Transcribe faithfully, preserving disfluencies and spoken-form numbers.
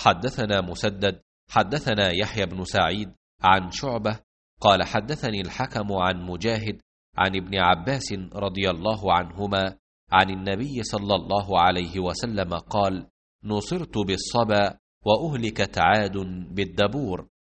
حدثنا مسدد حدثنا يحيى بن سعيد عن شعبة قال حدثني الحكم عن مجاهد عن ابن عباس رضي الله عنهما عن النبي صلى الله عليه وسلم قال: نصرت بالصبا وأهلكت عاد بالدبور.